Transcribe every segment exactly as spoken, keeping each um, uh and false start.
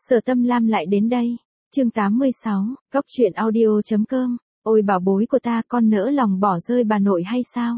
Sở Tâm Lam lại đến đây. Chương tám mươi sáu, Góc truyện audio chấm com. Ôi bảo bối của ta, con nỡ lòng bỏ rơi bà nội hay sao?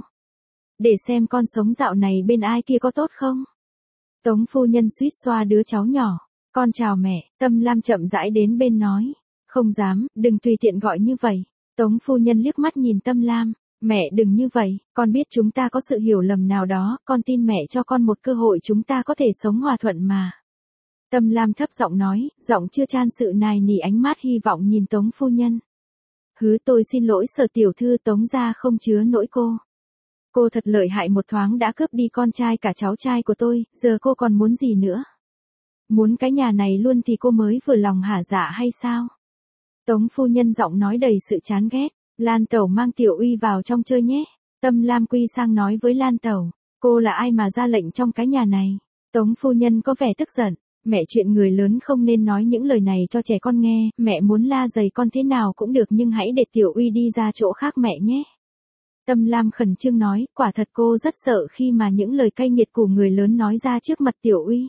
Để xem con sống dạo này bên ai kia có tốt không? Tống phu nhân suýt xoa đứa cháu nhỏ. Con chào mẹ. Tâm Lam chậm rãi đến bên nói. Không dám, đừng tùy tiện gọi như vậy. Tống phu nhân liếc mắt nhìn Tâm Lam. Mẹ đừng như vậy, con biết chúng ta có sự hiểu lầm nào đó, con tin mẹ cho con một cơ hội chúng ta có thể sống hòa thuận mà. Tâm Lam thấp giọng nói, giọng chưa chan sự nài nỉ, ánh mắt hy vọng nhìn Tống phu nhân. Hứ, tôi xin lỗi Sở tiểu thư, Tống gia không chứa nỗi cô. Cô thật lợi hại, một thoáng đã cướp đi con trai cả cháu trai của tôi, giờ cô còn muốn gì nữa? Muốn cái nhà này luôn thì cô mới vừa lòng hả dạ hay sao? Tống phu nhân giọng nói đầy sự chán ghét. Lan Tẩu mang Tiểu Uy vào trong chơi nhé. Tâm Lam quy sang nói với Lan Tẩu. Cô là ai mà ra lệnh trong cái nhà này? Tống phu nhân có vẻ tức giận. Mẹ, chuyện người lớn không nên nói những lời này cho trẻ con nghe. Mẹ muốn la giày con thế nào cũng được, nhưng hãy để Tiểu Uy đi ra chỗ khác mẹ nhé. Tâm Lam khẩn trương nói, quả thật cô rất sợ khi mà những lời cay nghiệt của người lớn nói ra trước mặt Tiểu Uy.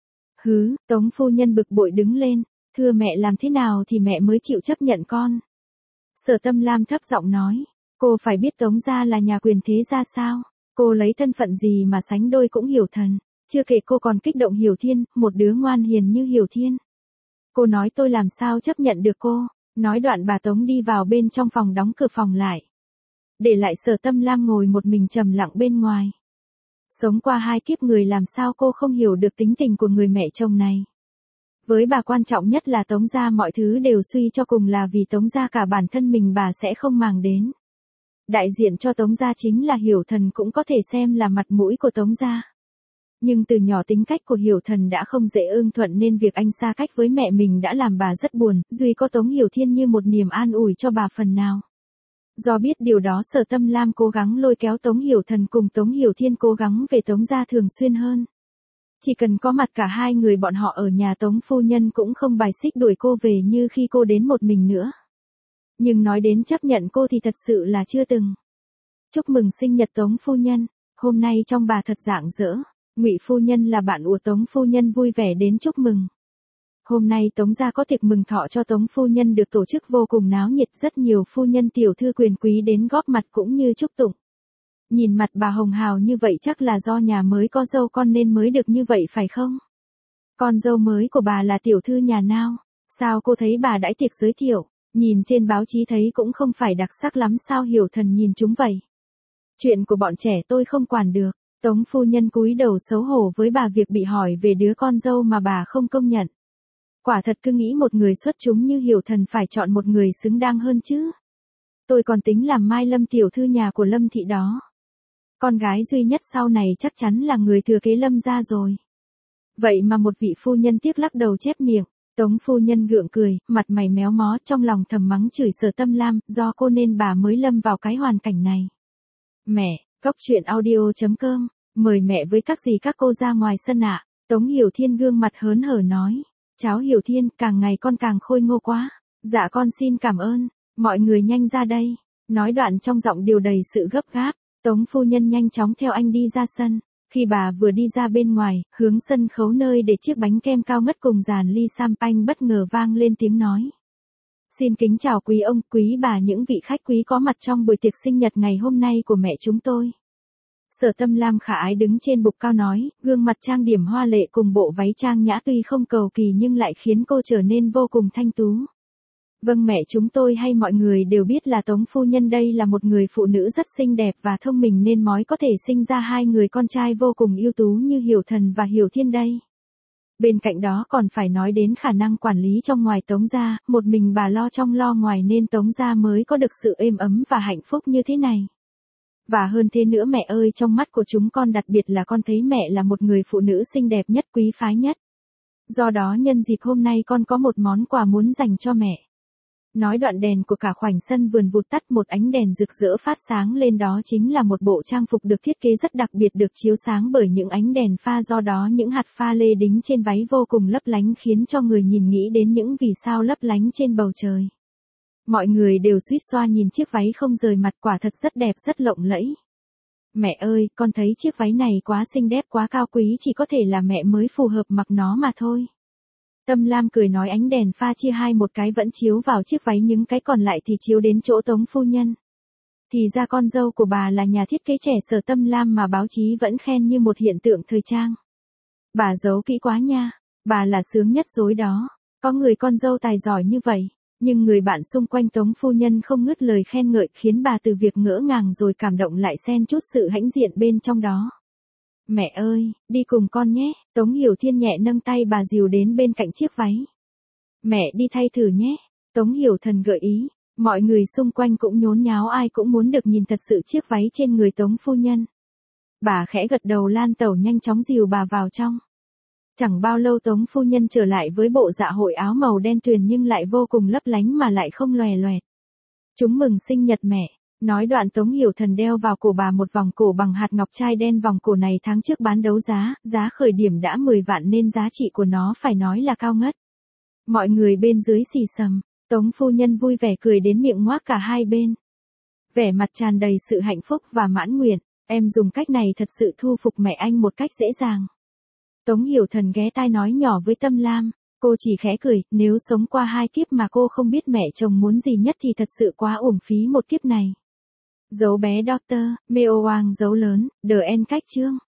Hứ, Tống phu nhân bực bội đứng lên. Thưa mẹ, làm thế nào thì mẹ mới chịu chấp nhận con? Sở Tâm Lam thấp giọng nói, cô phải biết Tống gia là nhà quyền thế gia sao? Cô lấy thân phận gì mà sánh đôi cũng Hiểu Thần? Chưa kể cô còn kích động Hiểu Thiên, một đứa ngoan hiền như Hiểu Thiên. Cô nói tôi làm sao chấp nhận được cô? Nói đoạn bà Tống đi vào bên trong phòng, đóng cửa phòng lại. Để lại Sở Tâm Lam ngồi một mình trầm lặng bên ngoài. Sống qua hai kiếp người, làm sao cô không hiểu được tính tình của người mẹ chồng này? Với bà quan trọng nhất là Tống gia mọi thứ đều suy cho cùng là vì Tống gia, cả bản thân mình bà sẽ không màng đến. Đại diện cho Tống gia chính là Hiểu Thần, cũng có thể xem là mặt mũi của Tống gia. Nhưng từ nhỏ tính cách của Hiểu Thần đã không dễ ưng thuận, nên việc anh xa cách với mẹ mình đã làm bà rất buồn, duy có Tống Hiểu Thiên như một niềm an ủi cho bà phần nào. Do biết điều đó, Sở Tâm Lam cố gắng lôi kéo Tống Hiểu Thần cùng Tống Hiểu Thiên cố gắng về Tống gia thường xuyên hơn. Chỉ cần có mặt cả hai người bọn họ ở nhà, Tống phu nhân cũng không bài xích đuổi cô về như khi cô đến một mình nữa. Nhưng nói đến chấp nhận cô thì thật sự là chưa từng. Chúc mừng sinh nhật Tống phu nhân, hôm nay trong bà thật rạng rỡ. Ngụy phu nhân là bạn của Tống phu nhân vui vẻ đến chúc mừng. Hôm nay Tống gia có tiệc mừng thọ cho Tống phu nhân được tổ chức vô cùng náo nhiệt, rất nhiều phu nhân tiểu thư quyền quý đến góp mặt cũng như chúc tụng. Nhìn mặt bà hồng hào như vậy chắc là do nhà mới có dâu con nên mới được như vậy phải không? Con dâu mới của bà là tiểu thư nhà nào? Sao cô thấy bà đãi tiệc giới thiệu, nhìn trên báo chí thấy cũng không phải đặc sắc lắm sao? Hiểu Thần nhìn chúng vậy. Chuyện của bọn trẻ tôi không quản được. Tống phu nhân cúi đầu xấu hổ với bà việc bị hỏi về đứa con dâu mà bà không công nhận. Quả thật cứ nghĩ một người xuất chúng như Hiểu Thần phải chọn một người xứng đáng hơn chứ. Tôi còn tính làm Mai Lâm tiểu thư nhà của Lâm thị đó. Con gái duy nhất sau này chắc chắn là người thừa kế Lâm gia rồi. Vậy mà một vị phu nhân tiếc lắc đầu chép miệng. Tống phu nhân gượng cười, mặt mày méo mó, trong lòng thầm mắng chửi Sở Tâm Lam, do cô nên bà mới lâm vào cái hoàn cảnh này. Mẹ, Góc truyện audio chấm com, mời mẹ với các dì các cô ra ngoài sân ạ. Tống Hiểu Thiên gương mặt hớn hở nói. Cháu Hiểu Thiên, càng ngày con càng khôi ngô quá. Dạ con xin cảm ơn, mọi người nhanh ra đây. Nói đoạn trong giọng điều đầy sự gấp gáp. Tống phu nhân nhanh chóng theo anh đi ra sân. Khi bà vừa đi ra bên ngoài, hướng sân khấu nơi để chiếc bánh kem cao ngất cùng dàn ly champagne bất ngờ vang lên tiếng nói. Xin kính chào quý ông, quý bà, những vị khách quý có mặt trong buổi tiệc sinh nhật ngày hôm nay của mẹ chúng tôi. Sở Tâm Lam khả ái đứng trên bục cao nói, gương mặt trang điểm hoa lệ cùng bộ váy trang nhã tuy không cầu kỳ nhưng lại khiến cô trở nên vô cùng thanh tú. Vâng, mẹ chúng tôi hay mọi người đều biết là Tống phu nhân đây là một người phụ nữ rất xinh đẹp và thông minh nên mới có thể sinh ra hai người con trai vô cùng ưu tú như Hiểu Thần và Hiểu Thiên đây. Bên cạnh đó còn phải nói đến khả năng quản lý trong ngoài Tống gia, một mình bà lo trong lo ngoài nên Tống gia mới có được sự êm ấm và hạnh phúc như thế này. Và hơn thế nữa mẹ ơi, trong mắt của chúng con đặc biệt là con thấy mẹ là một người phụ nữ xinh đẹp nhất, quý phái nhất. Do đó nhân dịp hôm nay con có một món quà muốn dành cho mẹ. Nói đoạn đèn của cả khoảnh sân vườn vụt tắt, một ánh đèn rực rỡ phát sáng lên, đó chính là một bộ trang phục được thiết kế rất đặc biệt được chiếu sáng bởi những ánh đèn pha, do đó những hạt pha lê đính trên váy vô cùng lấp lánh khiến cho người nhìn nghĩ đến những vì sao lấp lánh trên bầu trời. Mọi người đều suýt xoa nhìn chiếc váy không rời mặt, quả thật rất đẹp, rất lộng lẫy. Mẹ ơi, con thấy chiếc váy này quá xinh đẹp, quá cao quý, chỉ có thể là mẹ mới phù hợp mặc nó mà thôi. Tâm Lam cười nói ánh đèn pha chia hai một cái vẫn chiếu vào chiếc váy, những cái còn lại thì chiếu đến chỗ Tống phu nhân. Thì ra con dâu của bà là nhà thiết kế trẻ Sở Tâm Lam mà báo chí vẫn khen như một hiện tượng thời trang. Bà giấu kỹ quá nha, bà là sướng nhất dối đó, có người con dâu tài giỏi như vậy. Nhưng người bạn xung quanh Tống phu nhân không ngớt lời khen ngợi, khiến bà từ việc ngỡ ngàng rồi cảm động lại xen chút sự hãnh diện bên trong đó. Mẹ ơi, đi cùng con nhé, Tống Hiểu Thiên nhẹ nâng tay bà dìu đến bên cạnh chiếc váy. Mẹ đi thay thử nhé, Tống Hiểu Thần gợi ý. Mọi người xung quanh cũng nhốn nháo, ai cũng muốn được nhìn thật sự chiếc váy trên người Tống phu nhân. Bà khẽ gật đầu, Lan Tẩu nhanh chóng dìu bà vào trong. Chẳng bao lâu Tống phu nhân trở lại với bộ dạ hội áo màu đen tuyền nhưng lại vô cùng lấp lánh mà lại không lòe loẹt. Chúng mừng sinh nhật mẹ, nói đoạn Tống Hiểu Thần đeo vào cổ bà một vòng cổ bằng hạt ngọc trai đen. Vòng cổ này tháng trước bán đấu giá, giá khởi điểm đã mười vạn nên giá trị của nó phải nói là cao ngất. Mọi người bên dưới xì xầm, Tống phu nhân vui vẻ cười đến miệng ngoác cả hai bên. Vẻ mặt tràn đầy sự hạnh phúc và mãn nguyện, em dùng cách này thật sự thu phục mẹ anh một cách dễ dàng. Tống Hiểu Thần ghé tai nói nhỏ với Tâm Lam, cô chỉ khẽ cười, nếu sống qua hai kiếp mà cô không biết mẹ chồng muốn gì nhất thì thật sự quá uổng phí một kiếp này. Dấu bé Doctor, Meo Wang dấu lớn, The End cách chương.